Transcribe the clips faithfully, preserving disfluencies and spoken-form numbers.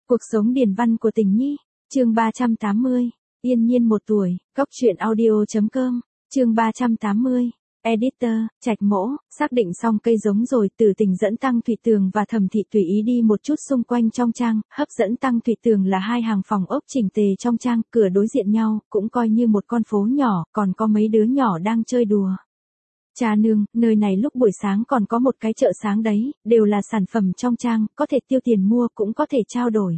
Cuộc sống điển văn của Tình Nhi, chương ba trăm tám mươi, Yên Nhiên một tuổi, Cóc truyện audio chấm com, chương ba trăm tám mươi, Editor, Trạch Mỗ, xác định xong cây giống rồi, Tử Tình dẫn Tăng Thụy Tường và Thẩm Thị tùy ý đi một chút xung quanh trong trang, hấp dẫn Tăng Thụy Tường là hai hàng phòng ốc chỉnh tề trong trang, cửa đối diện nhau, cũng coi như một con phố nhỏ, còn có mấy đứa nhỏ đang chơi đùa. Cha nương, nơi này lúc buổi sáng còn có một cái chợ sáng đấy, đều là sản phẩm trong trang, có thể tiêu tiền mua cũng có thể trao đổi.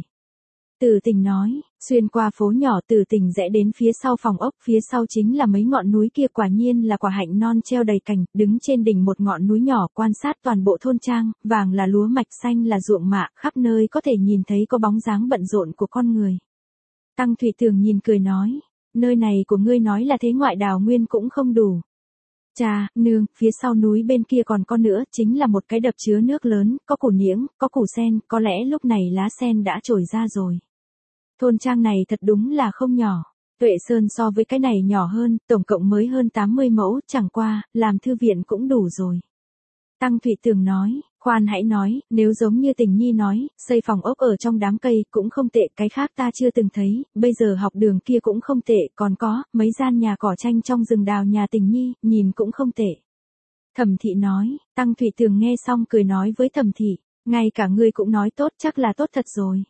Tử Tình nói, xuyên qua phố nhỏ Tử Tình rẽ đến phía sau phòng ốc, phía sau chính là mấy ngọn núi kia, quả nhiên là quả hạnh non treo đầy cành, đứng trên đỉnh một ngọn núi nhỏ quan sát toàn bộ thôn trang, vàng là lúa mạch, xanh là ruộng mạ, khắp nơi có thể nhìn thấy có bóng dáng bận rộn của con người. Tăng Thụy Tường nhìn cười nói, nơi này của ngươi nói là thế ngoại đào nguyên cũng không đủ. Cha, nương, phía sau núi bên kia còn có nữa, chính là một cái đập chứa nước lớn, có củ niễng, có củ sen, có lẽ lúc này lá sen đã trồi ra rồi. Thôn trang này thật đúng là không nhỏ. Tuệ Sơn so với cái này nhỏ hơn, tổng cộng mới hơn tám mươi mẫu, chẳng qua, làm thư viện cũng đủ rồi. Tăng Thụy Tường nói, khoan hãy nói, nếu giống như Tình Nhi nói, xây phòng ốc ở trong đám cây cũng không tệ, cái khác ta chưa từng thấy, bây giờ học đường kia cũng không tệ, còn có, mấy gian nhà cỏ tranh trong rừng đào nhà Tình Nhi, nhìn cũng không tệ. Thẩm Thị nói, Tăng Thụy Tường nghe xong cười nói với Thẩm Thị, ngay cả ngươi cũng nói tốt, chắc là tốt thật rồi.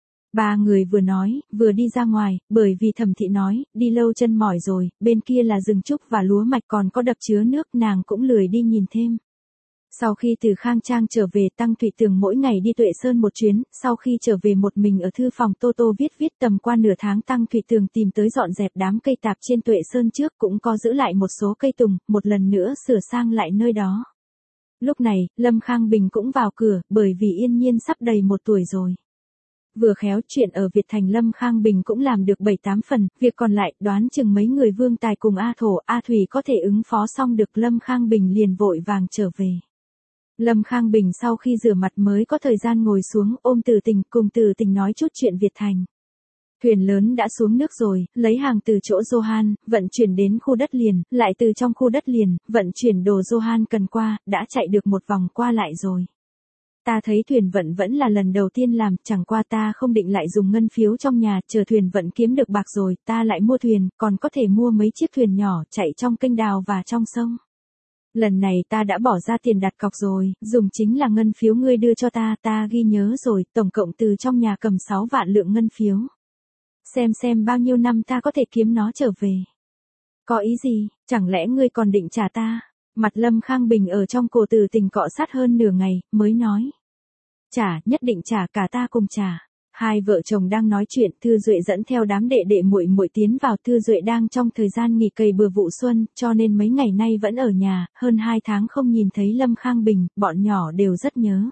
Ba người vừa nói, vừa đi ra ngoài, bởi vì Thẩm Thị nói, đi lâu chân mỏi rồi, bên kia là rừng trúc và lúa mạch, còn có đập chứa nước, nàng cũng lười đi nhìn thêm. Sau khi từ Khang Trang trở về, Tăng Thụy Tường mỗi ngày đi Tuệ Sơn một chuyến, sau khi trở về một mình ở thư phòng Tô Tô viết viết, tầm qua nửa tháng Tăng Thụy Tường tìm tới dọn dẹp đám cây tạp trên Tuệ Sơn trước, cũng có giữ lại một số cây tùng, một lần nữa sửa sang lại nơi đó. Lúc này, Lâm Khang Bình cũng vào cửa, bởi vì Yên Nhiên sắp đầy một tuổi rồi. Vừa khéo chuyện ở Việt Thành Lâm Khang Bình cũng làm được bảy tám phần, việc còn lại đoán chừng mấy người Vương Tài cùng A Thổ, A Thủy có thể ứng phó xong được, Lâm Khang Bình liền vội vàng trở về. Lâm Khang Bình sau khi rửa mặt mới có thời gian ngồi xuống ôm Tử Tình, cùng Tử Tình nói chút chuyện Việt Thành. Thuyền lớn đã xuống nước rồi, lấy hàng từ chỗ Johan, vận chuyển đến khu đất liền, lại từ trong khu đất liền, vận chuyển đồ Johan cần qua, đã chạy được một vòng qua lại rồi. Ta thấy thuyền vận vẫn là lần đầu tiên làm, chẳng qua ta không định lại dùng ngân phiếu trong nhà, chờ thuyền vận kiếm được bạc rồi, ta lại mua thuyền, còn có thể mua mấy chiếc thuyền nhỏ, chạy trong kênh đào và trong sông. Lần này ta đã bỏ ra tiền đặt cọc rồi, dùng chính là ngân phiếu ngươi đưa cho ta, ta ghi nhớ rồi, tổng cộng từ trong nhà cầm sáu vạn lượng ngân phiếu. Xem xem bao nhiêu năm ta có thể kiếm nó trở về. Có ý gì, chẳng lẽ ngươi còn định trả ta? Mặt Lâm Khang Bình ở trong cổ Tử Tình cọ sát hơn nửa ngày, mới nói. Trả, nhất định trả, cả ta cùng trả. Hai vợ chồng đang nói chuyện, Thư Duệ dẫn theo đám đệ đệ muội muội tiến vào. Thư Duệ đang trong thời gian nghỉ cày bừa vụ xuân, cho nên mấy ngày nay vẫn ở nhà, hơn hai tháng không nhìn thấy Lâm Khang Bình, bọn nhỏ đều rất nhớ.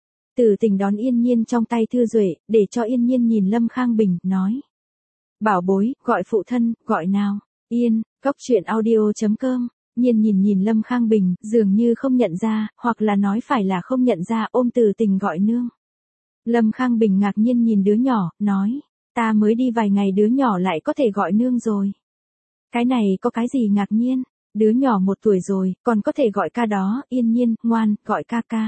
Tử Tình đón Yên Nhiên trong tay Thư Duệ, để cho Yên Nhiên nhìn Lâm Khang Bình, nói. Bảo bối, gọi phụ thân, gọi nào. Yên, Cóc truyện audio chấm com. Nhiên nhìn nhìn Lâm Khang Bình, dường như không nhận ra, hoặc là nói phải là không nhận ra, ôm Tử Tình gọi nương. Lâm Khang Bình ngạc nhiên nhìn đứa nhỏ, nói, ta mới đi vài ngày đứa nhỏ lại có thể gọi nương rồi. Cái này có cái gì ngạc nhiên, đứa nhỏ một tuổi rồi, còn có thể gọi ca đó, Yên Nhiên, ngoan, gọi ca ca.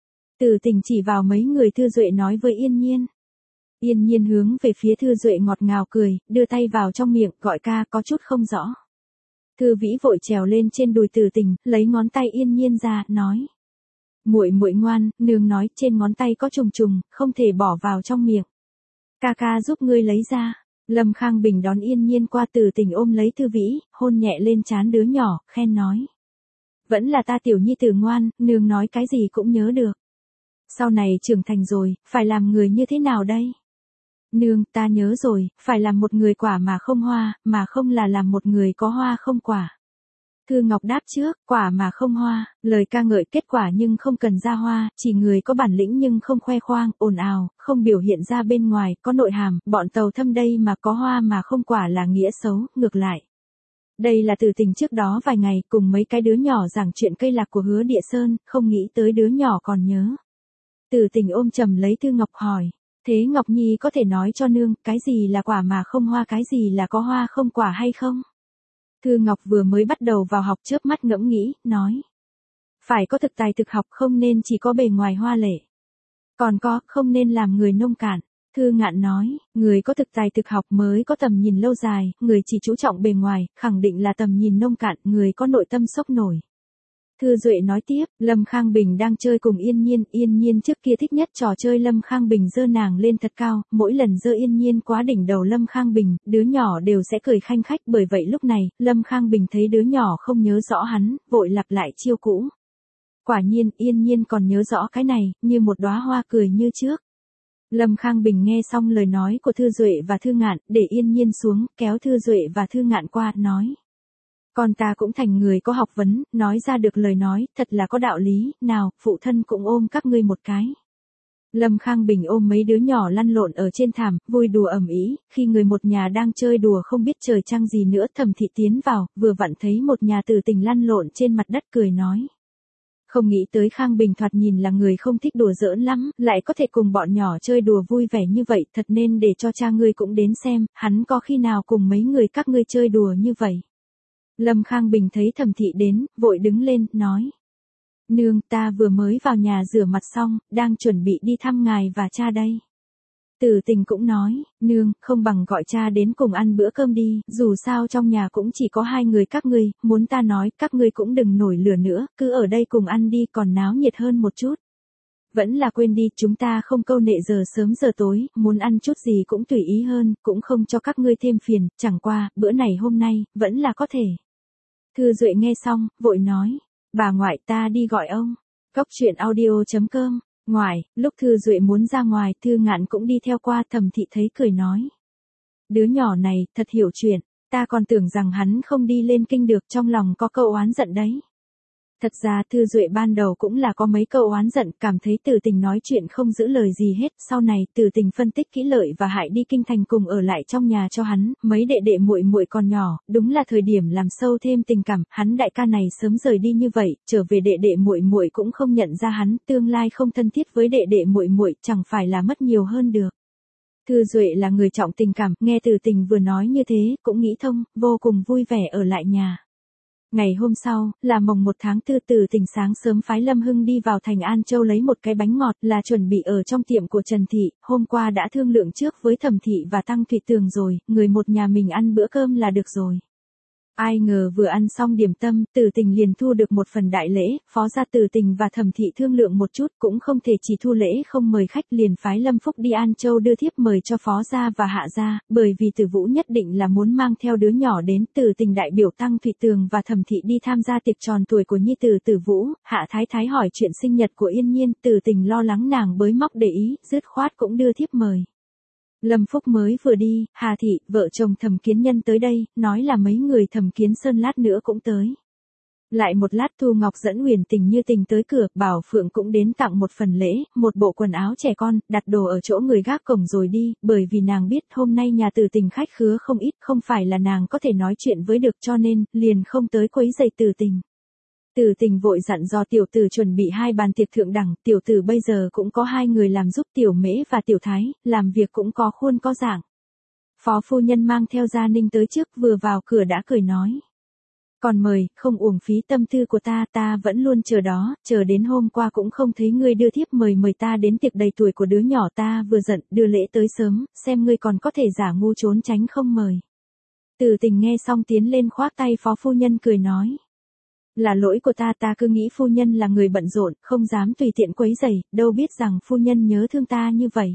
Tử Tình chỉ vào mấy người Thư Duệ nói với Yên Nhiên. Yên Nhiên hướng về phía Thư Duệ ngọt ngào cười, đưa tay vào trong miệng, gọi ca, có chút không rõ. Thư Vĩ vội trèo lên trên đùi Tử Tình, lấy ngón tay Yên Nhiên ra, nói. Muội muội ngoan, nương nói, trên ngón tay có trùng trùng, không thể bỏ vào trong miệng. Ca ca giúp ngươi lấy ra. Lâm Khang Bình đón Yên Nhiên qua, Tử Tình ôm lấy Thư Vĩ, hôn nhẹ lên trán đứa nhỏ, khen nói. Vẫn là ta tiểu nhi tử ngoan, nương nói cái gì cũng nhớ được. Sau này trưởng thành rồi, phải làm người như thế nào đây? Nương, ta nhớ rồi, phải làm một người quả mà không hoa, mà không là làm một người có hoa không quả. Thư Ngọc đáp trước, quả mà không hoa, lời ca ngợi kết quả nhưng không cần ra hoa, chỉ người có bản lĩnh nhưng không khoe khoang, ồn ào, không biểu hiện ra bên ngoài, có nội hàm, bọn Tàu Thâm đây mà có hoa mà không quả là nghĩa xấu, ngược lại. Đây là Tử Tình trước đó vài ngày, cùng mấy cái đứa nhỏ giảng chuyện cây lạc của Hứa Địa Sơn, không nghĩ tới đứa nhỏ còn nhớ. Tử Tình ôm chầm lấy Thư Ngọc hỏi. Thế Ngọc Nhi có thể nói cho nương, cái gì là quả mà không hoa, cái gì là có hoa không quả hay không? Thư Ngọc vừa mới bắt đầu vào học, chớp mắt ngẫm nghĩ, nói. Phải có thực tài thực học, không nên chỉ có bề ngoài hoa lệ. Còn có, không nên làm người nông cạn. Thư Ngạn nói, người có thực tài thực học mới có tầm nhìn lâu dài, người chỉ chú trọng bề ngoài, khẳng định là tầm nhìn nông cạn, người có nội tâm sốc nổi. Thư Duệ nói tiếp, Lâm Khang Bình đang chơi cùng Yên Nhiên, Yên Nhiên trước kia thích nhất trò chơi Lâm Khang Bình giơ nàng lên thật cao, mỗi lần giơ Yên Nhiên quá đỉnh đầu Lâm Khang Bình, đứa nhỏ đều sẽ cười khanh khách, bởi vậy lúc này, Lâm Khang Bình thấy đứa nhỏ không nhớ rõ hắn, vội lặp lại chiêu cũ. Quả nhiên, Yên Nhiên còn nhớ rõ cái này, như một đóa hoa cười như trước. Lâm Khang Bình nghe xong lời nói của Thư Duệ và Thư Ngạn, để Yên Nhiên xuống, kéo Thư Duệ và Thư Ngạn qua, nói. Con ta cũng thành người có học vấn, nói ra được lời nói, thật là có đạo lý, nào, phụ thân cũng ôm các ngươi một cái. Lâm Khang Bình ôm mấy đứa nhỏ lăn lộn ở trên thảm, vui đùa ầm ĩ, khi người một nhà đang chơi đùa không biết trời trăng gì nữa, Thẩm Thị tiến vào, vừa vặn thấy một nhà tử tình lăn lộn trên mặt đất cười nói. Không nghĩ tới Khang Bình thoạt nhìn là người không thích đùa giỡn lắm, lại có thể cùng bọn nhỏ chơi đùa vui vẻ như vậy, thật nên để cho cha ngươi cũng đến xem, hắn có khi nào cùng mấy người các ngươi chơi đùa như vậy. Lâm Khang Bình thấy Thẩm Thị đến, vội đứng lên, nói. Nương, ta vừa mới vào nhà rửa mặt xong, đang chuẩn bị đi thăm ngài và cha đây. Tử Tình cũng nói, nương, không bằng gọi cha đến cùng ăn bữa cơm đi, dù sao trong nhà cũng chỉ có hai người các ngươi, muốn ta nói, các ngươi cũng đừng nổi lửa nữa, cứ ở đây cùng ăn đi, còn náo nhiệt hơn một chút. Vẫn là quên đi, chúng ta không câu nệ giờ sớm giờ tối, muốn ăn chút gì cũng tùy ý hơn, cũng không cho các ngươi thêm phiền, chẳng qua, bữa này hôm nay, vẫn là có thể. Thư Duệ nghe xong, vội nói, bà ngoại ta đi gọi ông. Cóc truyện audio chấm com. Ngoài, lúc Thư Duệ muốn ra ngoài, Thư Ngạn cũng đi theo qua, Thẩm Thị thấy cười nói. Đứa nhỏ này, thật hiểu chuyện, ta còn tưởng rằng hắn không đi lên kinh được, trong lòng có câu oán giận đấy. Thật ra Thư Duệ ban đầu cũng là có mấy câu oán giận, cảm thấy Tử Tình nói chuyện không giữ lời gì hết, sau này Tử Tình phân tích kỹ lợi và hại đi kinh thành cùng ở lại trong nhà cho hắn, mấy đệ đệ muội muội còn nhỏ, đúng là thời điểm làm sâu thêm tình cảm, hắn đại ca này sớm rời đi như vậy, trở về đệ đệ muội muội cũng không nhận ra hắn, tương lai không thân thiết với đệ đệ muội muội, chẳng phải là mất nhiều hơn được. Thư Duệ là người trọng tình cảm, nghe Tử Tình vừa nói như thế, cũng nghĩ thông, vô cùng vui vẻ ở lại nhà. Ngày hôm sau, là mồng một tháng tư, Tử Tình sáng sớm phái Lâm Hưng đi vào thành An Châu lấy một cái bánh ngọt, là chuẩn bị ở trong tiệm của Trần Thị, hôm qua đã thương lượng trước với Thẩm Thị và Tăng Thụy Tường rồi, người một nhà mình ăn bữa cơm là được rồi. Ai ngờ vừa ăn xong điểm tâm, Tử Tình liền thu được một phần đại lễ, phó gia Tử Tình và Thẩm Thị thương lượng một chút, cũng không thể chỉ thu lễ không mời khách, liền phái Lâm Phúc đi An Châu đưa thiếp mời cho phó gia và hạ gia, bởi vì Tử Vũ nhất định là muốn mang theo đứa nhỏ đến. Tử Tình đại biểu Tăng Thụy Tường và Thẩm Thị đi tham gia tiệc tròn tuổi của nhi tử Tử Vũ, Hạ Thái Thái hỏi chuyện sinh nhật của Yên Nhiên, Tử Tình lo lắng nàng bới móc để ý, dứt khoát cũng đưa thiếp mời. Lâm Phúc mới vừa đi, Hà Thị, vợ chồng Thẩm Kiến Nhân tới đây, nói là mấy người Thẩm Kiến Sơn lát nữa cũng tới. Lại một lát Thu Ngọc dẫn Huyền Tình Như Tình tới cửa, Bảo Phượng cũng đến tặng một phần lễ, một bộ quần áo trẻ con, đặt đồ ở chỗ người gác cổng rồi đi, bởi vì nàng biết hôm nay nhà Tử Tình khách khứa không ít, không phải là nàng có thể nói chuyện với được, cho nên, liền không tới quấy rầy Tử Tình. Tử Tình vội dặn dò tiểu tử chuẩn bị hai bàn tiệc thượng đẳng, tiểu tử bây giờ cũng có hai người làm giúp, Tiểu Mễ và Tiểu Thái, làm việc cũng có khuôn có dạng. Phó phu nhân mang theo Gia Ninh tới trước, vừa vào cửa đã cười nói. Còn mời, không uổng phí tâm tư của ta, ta vẫn luôn chờ đó, chờ đến hôm qua cũng không thấy ngươi đưa thiếp mời mời ta đến tiệc đầy tuổi của đứa nhỏ, ta vừa giận, đưa lễ tới sớm, xem ngươi còn có thể giả ngu trốn tránh không mời. Tử Tình nghe xong tiến lên khoác tay phó phu nhân cười nói. Là lỗi của ta, ta cứ nghĩ phu nhân là người bận rộn, không dám tùy tiện quấy rầy, đâu biết rằng phu nhân nhớ thương ta như vậy.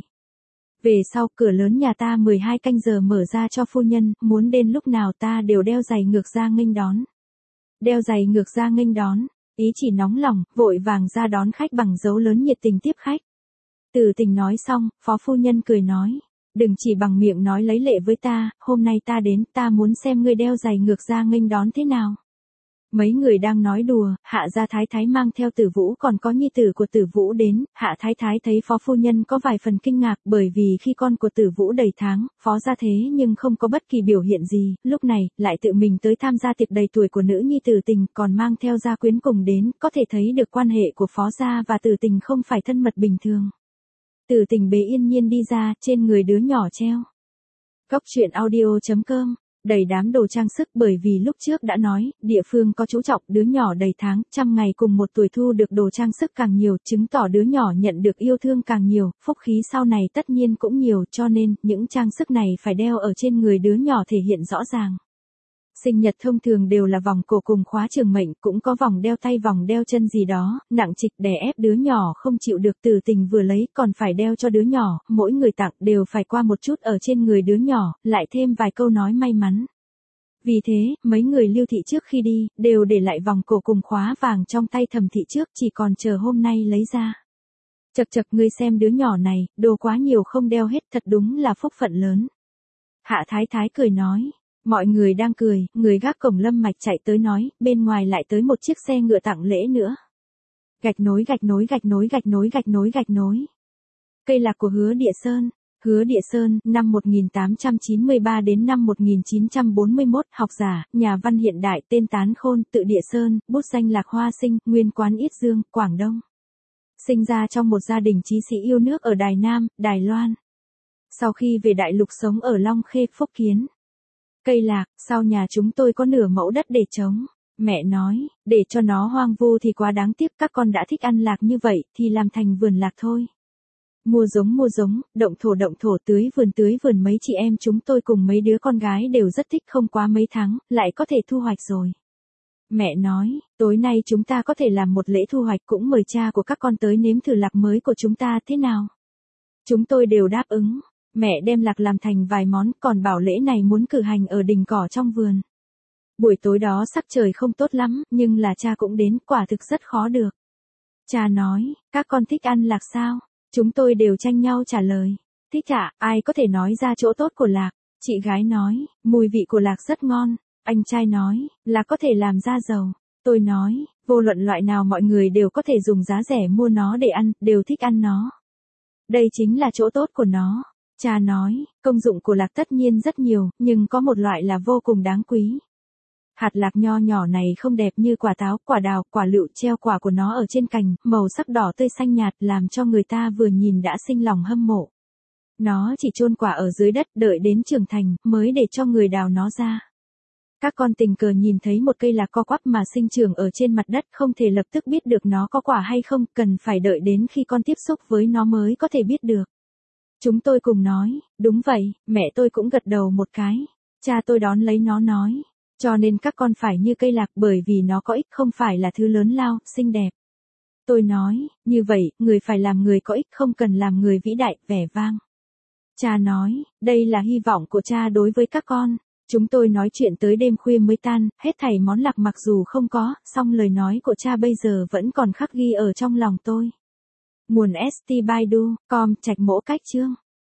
Về sau, cửa lớn nhà ta mười hai canh giờ mở ra cho phu nhân, muốn đến lúc nào ta đều đeo giày ngược ra nghênh đón. Đeo giày ngược ra nghênh đón, ý chỉ nóng lòng, vội vàng ra đón khách bằng dấu lớn nhiệt tình tiếp khách. Tử Tình nói xong, phó phu nhân cười nói. Đừng chỉ bằng miệng nói lấy lệ với ta, hôm nay ta đến, ta muốn xem ngươi đeo giày ngược ra nghênh đón thế nào. Mấy người đang nói đùa, Hạ gia Thái Thái mang theo Tử Vũ còn có nhi tử của Tử Vũ đến, Hạ Thái Thái thấy phó phu nhân có vài phần kinh ngạc, bởi vì khi con của Tử Vũ đầy tháng, phó gia thế nhưng không có bất kỳ biểu hiện gì, lúc này, lại tự mình tới tham gia tiệc đầy tuổi của nữ nhi Tử Tình, còn mang theo gia quyến cùng đến, có thể thấy được quan hệ của phó gia và Tử Tình không phải thân mật bình thường. Tử Tình bế Yên Nhiên đi ra, trên người đứa nhỏ treo. Cóc truyện audio chấm com đầy đám đồ trang sức bởi vì lúc trước đã nói, địa phương có chú trọng đứa nhỏ đầy tháng, trăm ngày cùng một tuổi thu được đồ trang sức càng nhiều, chứng tỏ đứa nhỏ nhận được yêu thương càng nhiều, phúc khí sau này tất nhiên cũng nhiều, cho nên, những trang sức này phải đeo ở trên người đứa nhỏ thể hiện rõ ràng. Sinh nhật thông thường đều là vòng cổ cùng khóa trường mệnh, cũng có vòng đeo tay vòng đeo chân gì đó, nặng trịch đè ép đứa nhỏ không chịu được từ tình vừa lấy còn phải đeo cho đứa nhỏ, mỗi người tặng đều phải qua một chút ở trên người đứa nhỏ, lại thêm vài câu nói may mắn. Vì thế, mấy người Lưu thị trước khi đi, đều để lại vòng cổ cùng khóa vàng trong tay Thẩm thị trước, chỉ còn chờ hôm nay lấy ra. Chật chật, ngươi xem đứa nhỏ này, đồ quá nhiều không đeo hết, thật đúng là phúc phận lớn. Hạ Thái Thái cười nói. Mọi người đang cười, người gác cổng Lâm Mạch chạy tới nói, bên ngoài lại tới một chiếc xe ngựa tặng lễ nữa. Gạch nối gạch nối gạch nối gạch nối gạch nối gạch nối. Cây lạc của Hứa Địa Sơn. Hứa Địa Sơn, năm một nghìn tám trăm chín mươi ba đến năm một nghìn chín trăm bốn mươi mốt, học giả, nhà văn hiện đại, tên Tán Khôn, tự Địa Sơn, bút danh Lạc Hoa Sinh, nguyên quán Yết Dương, Quảng Đông. Sinh ra trong một gia đình trí sĩ yêu nước ở Đài Nam, Đài Loan. Sau khi về Đại Lục sống ở Long Khê, Phúc Kiến. Cây lạc, sau nhà chúng tôi có nửa mẫu đất để trống. Mẹ nói, để cho nó hoang vu thì quá đáng tiếc, các con đã thích ăn lạc như vậy, thì làm thành vườn lạc thôi. Mua giống mua giống, động thổ động thổ, tưới vườn tưới vườn, mấy chị em chúng tôi cùng mấy đứa con gái đều rất thích, không quá mấy tháng, lại có thể thu hoạch rồi. Mẹ nói, tối nay chúng ta có thể làm một lễ thu hoạch, cũng mời cha của các con tới nếm thử lạc mới của chúng ta thế nào. Chúng tôi đều đáp ứng. Mẹ đem lạc làm thành vài món, còn bảo lễ này muốn cử hành ở đình cỏ trong vườn. Buổi tối đó sắc trời không tốt lắm, nhưng là cha cũng đến, quả thực rất khó được. Cha nói, các con thích ăn lạc sao? Chúng tôi đều tranh nhau trả lời. Thích ạ, ai có thể nói ra chỗ tốt của lạc? Chị gái nói, mùi vị của lạc rất ngon. Anh trai nói, lạc có thể làm ra dầu. Tôi nói, vô luận loại nào mọi người đều có thể dùng giá rẻ mua nó để ăn, đều thích ăn nó. Đây chính là chỗ tốt của nó. Cha nói, công dụng của lạc tất nhiên rất nhiều, nhưng có một loại là vô cùng đáng quý. Hạt lạc nho nhỏ này không đẹp như quả táo, quả đào, quả lựu, treo quả của nó ở trên cành, màu sắc đỏ tươi xanh nhạt, làm cho người ta vừa nhìn đã sinh lòng hâm mộ. Nó chỉ chôn quả ở dưới đất, đợi đến trưởng thành, mới để cho người đào nó ra. Các con tình cờ nhìn thấy một cây lạc co quắp mà sinh trưởng ở trên mặt đất, không thể lập tức biết được nó có quả hay không, cần phải đợi đến khi con tiếp xúc với nó mới có thể biết được. Chúng tôi cùng nói, đúng vậy, mẹ tôi cũng gật đầu một cái. Cha tôi đón lấy nó nói, cho nên các con phải như cây lạc, bởi vì nó có ích, không phải là thứ lớn lao, xinh đẹp. Tôi nói, như vậy, người phải làm người có ích, không cần làm người vĩ đại, vẻ vang. Cha nói, đây là hy vọng của cha đối với các con. Chúng tôi nói chuyện tới đêm khuya mới tan, hết thảy món lạc mặc dù không có, song lời nói của cha bây giờ vẫn còn khắc ghi ở trong lòng tôi. Nguồn ét tê Baidu, com, Trạch Mỗ Cách Chương.